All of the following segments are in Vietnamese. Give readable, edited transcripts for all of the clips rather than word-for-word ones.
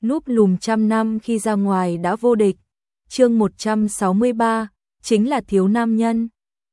núp lùm trăm năm khi ra ngoài đã vô địch. Chương 163, chính là thiếu nam nhân.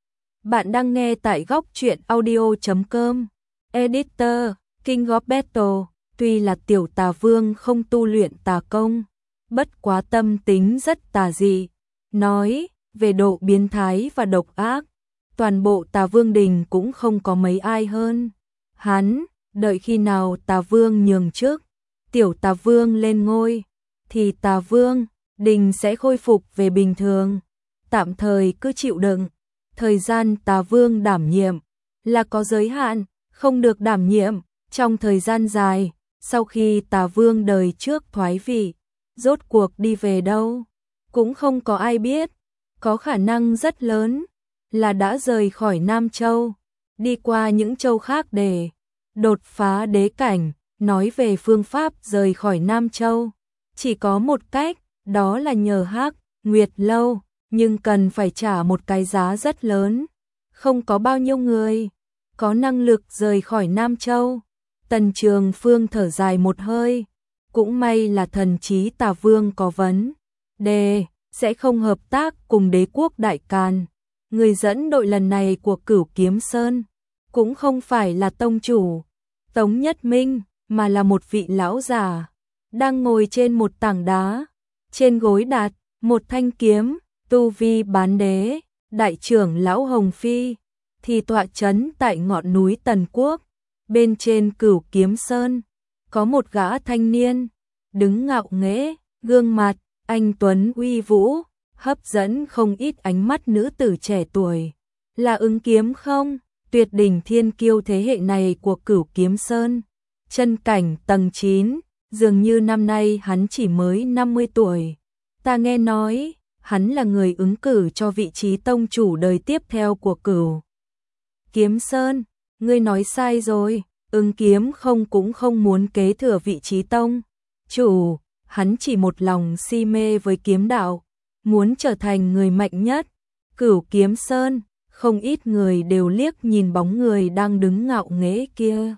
Bạn đang nghe tại góc truyện audio.com. Editor, King of Battle. Tuy là tiểu tà vương không tu luyện tà công, bất quá tâm tính rất tà dị. Nói về độ biến thái và độc ác, toàn bộ tà vương đình cũng không có mấy ai hơn hắn. Đợi khi nào tà vương nhường chức, tiểu tà vương lên ngôi, thì tà vương đình sẽ khôi phục về bình thường. Tạm thời cứ chịu đựng. Thời gian tà vương đảm nhiệm là có giới hạn, không được đảm nhiệm trong thời gian dài. Sau khi tà vương đời trước thoái vị, rốt cuộc đi về đâu cũng không có ai biết. Có khả năng rất lớn là đã rời khỏi Nam Châu, đi qua những châu khác để đột phá đế cảnh. Nói về phương pháp rời khỏi Nam Châu, chỉ có một cách, đó là nhờ Hắc Nguyệt Lâu, nhưng cần phải trả một cái giá rất lớn. Không có bao nhiêu người có năng lực rời khỏi Nam Châu. Tần Trường Phương thở dài một hơi, cũng may là thần trí tà vương có vấn đề, sẽ không hợp tác cùng đế quốc Đại Càn. Người dẫn đội lần này của Cửu Kiếm Sơn cũng không phải là tông chủ Tống Nhất Minh, mà là một vị lão già đang ngồi trên một tảng đá, trên gối đặt một thanh kiếm. Tu vi bán đế. Đại trưởng lão Hồng Phi thì tọa trấn tại ngọn núi Tần Quốc. Bên trên Cửu Kiếm Sơn có một gã thanh niên đứng ngạo nghễ, gương mặt anh tuấn uy vũ, hấp dẫn không ít ánh mắt nữ tử trẻ tuổi. Là Ứng Kiếm không? Tuyệt đỉnh thiên kiêu thế hệ này của Cửu Kiếm Sơn, chân cảnh tầng 9, dường như năm nay hắn chỉ mới 50 tuổi. Ta nghe nói hắn là người ứng cử cho vị trí tông chủ đời tiếp theo của Cửu Kiếm Sơn. Ngươi nói sai rồi, Ứng Kiếm không cũng không muốn kế thừa vị trí tông chủ, hắn chỉ một lòng si mê với kiếm đạo, muốn trở thành người mạnh nhất. Cửu Kiếm Sơn, không ít người đều liếc nhìn bóng người đang đứng ngạo nghễ kia.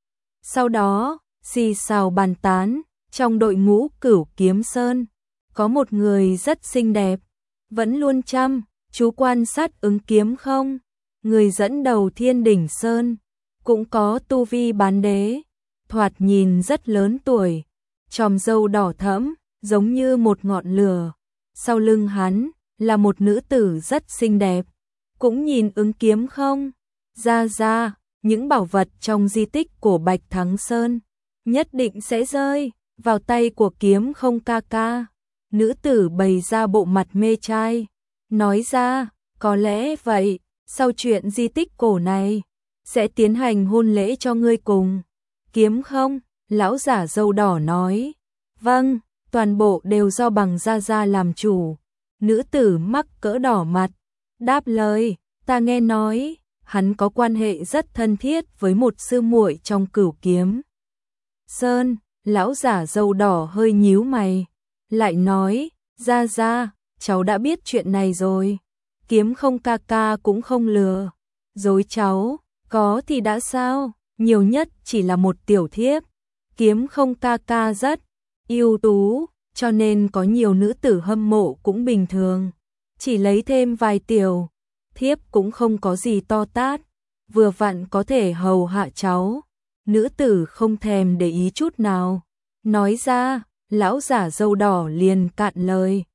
Sau đó, xì xào bàn tán, trong đội ngũ Cửu Kiếm Sơn có một người rất xinh đẹp, vẫn luôn chăm chú quan sát Ứng Kiếm không. Người dẫn đầu Thiên Đỉnh Sơn cũng có tu vi bán đế, thoạt nhìn rất lớn tuổi, chòm râu đỏ thẫm giống như một ngọn lửa. Sau lưng hắn là một nữ tử rất xinh đẹp, cũng nhìn Ứng Kiếm không. Ra, những bảo vật trong di tích của Bạch Thắng Sơn nhất định sẽ rơi vào tay của Kiếm không ca ca. Nữ tử bày ra bộ mặt mê trai, nói ra, có lẽ vậy, sau chuyện di tích cổ này, sẽ tiến hành hôn lễ cho ngươi cùng Kiếm không. Lão giả râu đỏ nói, vâng, toàn bộ đều do bằng gia gia làm chủ. Nữ tử mắc cỡ đỏ mặt, đáp lời, ta nghe nói, hắn có quan hệ rất thân thiết với một sư muội trong Cửu Kiếm Sơn. Lão giả râu đỏ hơi nhíu mày, lại nói, ra, cháu đã biết chuyện này rồi. Kiếm không ca ca cũng không lừa dối cháu, có thì đã sao, nhiều nhất chỉ là một tiểu thiếp. Kiếm không ca ca rất ưu tú, cho nên có nhiều nữ tử hâm mộ cũng bình thường. Chỉ lấy thêm vài tiểu thiếp cũng không có gì to tát, vừa vặn có thể hầu hạ cháu. Nữ tử không thèm để ý chút nào, nói ra. Lão giả râu đỏ liền cạn lời.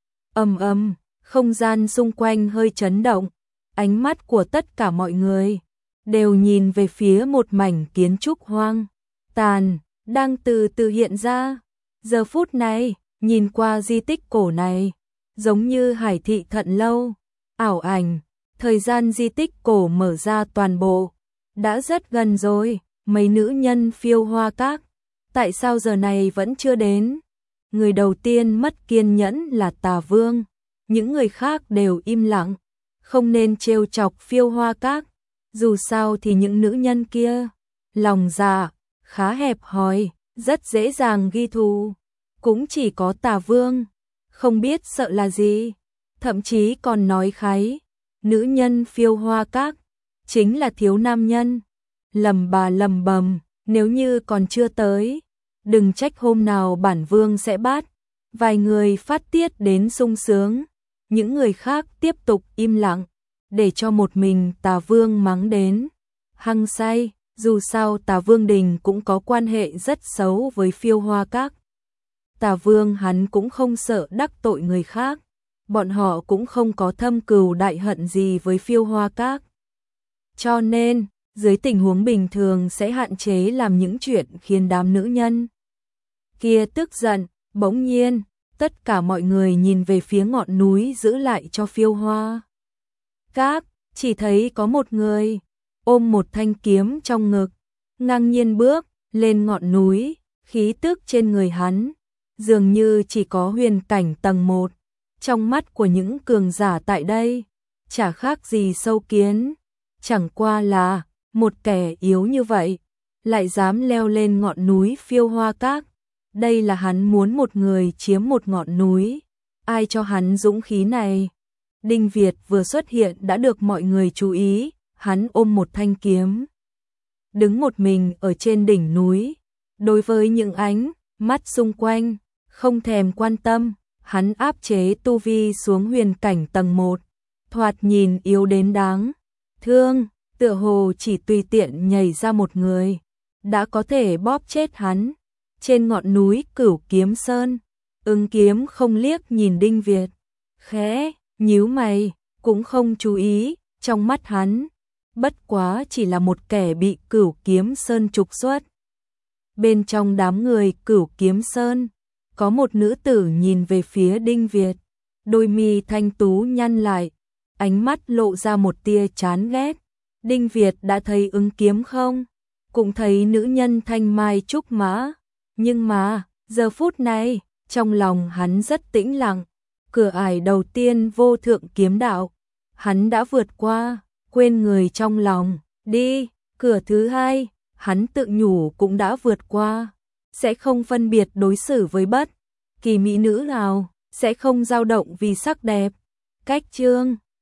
Không gian xung quanh hơi chấn động, ánh mắt của tất cả mọi người đều nhìn về phía một mảnh kiến trúc hoang tàn đang từ từ hiện ra. Giờ phút này, nhìn qua di tích cổ này, giống như Hải Thị Thận Lâu, ảo ảnh. Thời gian di tích cổ mở ra toàn bộ đã rất gần rồi. Mấy nữ nhân Phiêu Hoa Các tại sao giờ này vẫn chưa đến? Người đầu tiên mất kiên nhẫn là Tà Vương, những người khác đều im lặng, không nên trêu chọc Phiêu Hoa Các. Dù sao thì những nữ nhân kia lòng dạ khá hẹp hòi, rất dễ dàng ghi thù. Cũng chỉ có Tà Vương không biết sợ là gì, thậm chí còn nói kháy, nữ nhân Phiêu Hoa Các chính là thiếu nam nhân. Lầm bà lầm bầm, nếu như còn chưa tới đừng trách hôm nào bản vương sẽ bắt. Vài người phát tiết đến sung sướng, những người khác tiếp tục im lặng, để cho một mình Tà Vương mắng đến hăng say. Dù sao Tà Vương Đình cũng có quan hệ rất xấu với Phiêu Hoa Các. Tà Vương hắn cũng không sợ đắc tội người khác, bọn họ cũng không có thâm cừu đại hận gì với Phiêu Hoa Các. Cho nên, dưới tình huống bình thường sẽ hạn chế làm những chuyện khiến đám nữ nhân kia tức giận. Bỗng nhiên, tất cả mọi người nhìn về phía ngọn núi giữ lại cho Phiêu Hoa Các, chỉ thấy có một người ôm một thanh kiếm trong ngực, ngang nhiên bước lên ngọn núi, khí tức trên người hắn dường như chỉ có huyền cảnh tầng 1. Trong mắt của những cường giả tại đây, chả khác gì sâu kiến, chẳng qua là một kẻ yếu như vậy lại dám leo lên ngọn núi Phiêu Hoa Các. Đây là hắn muốn một người chiếm một ngọn núi, ai cho hắn dũng khí này? Đinh Việt vừa xuất hiện đã được mọi người chú ý, hắn ôm một thanh kiếm, đứng một mình ở trên đỉnh núi, đối với những ánh mắt xung quanh, không thèm quan tâm, hắn áp chế tu vi xuống huyền cảnh tầng 1, thoạt nhìn yếu đến đáng thương, tựa hồ chỉ tùy tiện nhảy ra một người, đã có thể bóp chết hắn. Trên ngọn núi Cửu Kiếm Sơn, Ưng Kiếm không liếc nhìn Đinh Việt, khẽ nhíu mày, cũng không chú ý, trong mắt hắn, bất quá chỉ là một kẻ bị Cửu Kiếm Sơn trục xuất. Bên trong đám người Cửu Kiếm Sơn, có một nữ tử nhìn về phía Đinh Việt, đôi mi thanh tú nhăn lại, ánh mắt lộ ra một tia chán ghét. Đinh Việt đã thấy Ưng Kiếm không? Cũng thấy nữ nhân thanh mai trúc mã, nhưng mà, giờ phút này, trong lòng hắn rất tĩnh lặng. Cửa ải đầu tiên vô thượng kiếm đạo, hắn đã vượt qua, quên người trong lòng, đi. Cửa thứ hai, hắn tự nhủ cũng đã vượt qua, sẽ không phân biệt đối xử với bất kỳ mỹ nữ nào, sẽ không dao động vì sắc đẹp. Cách chương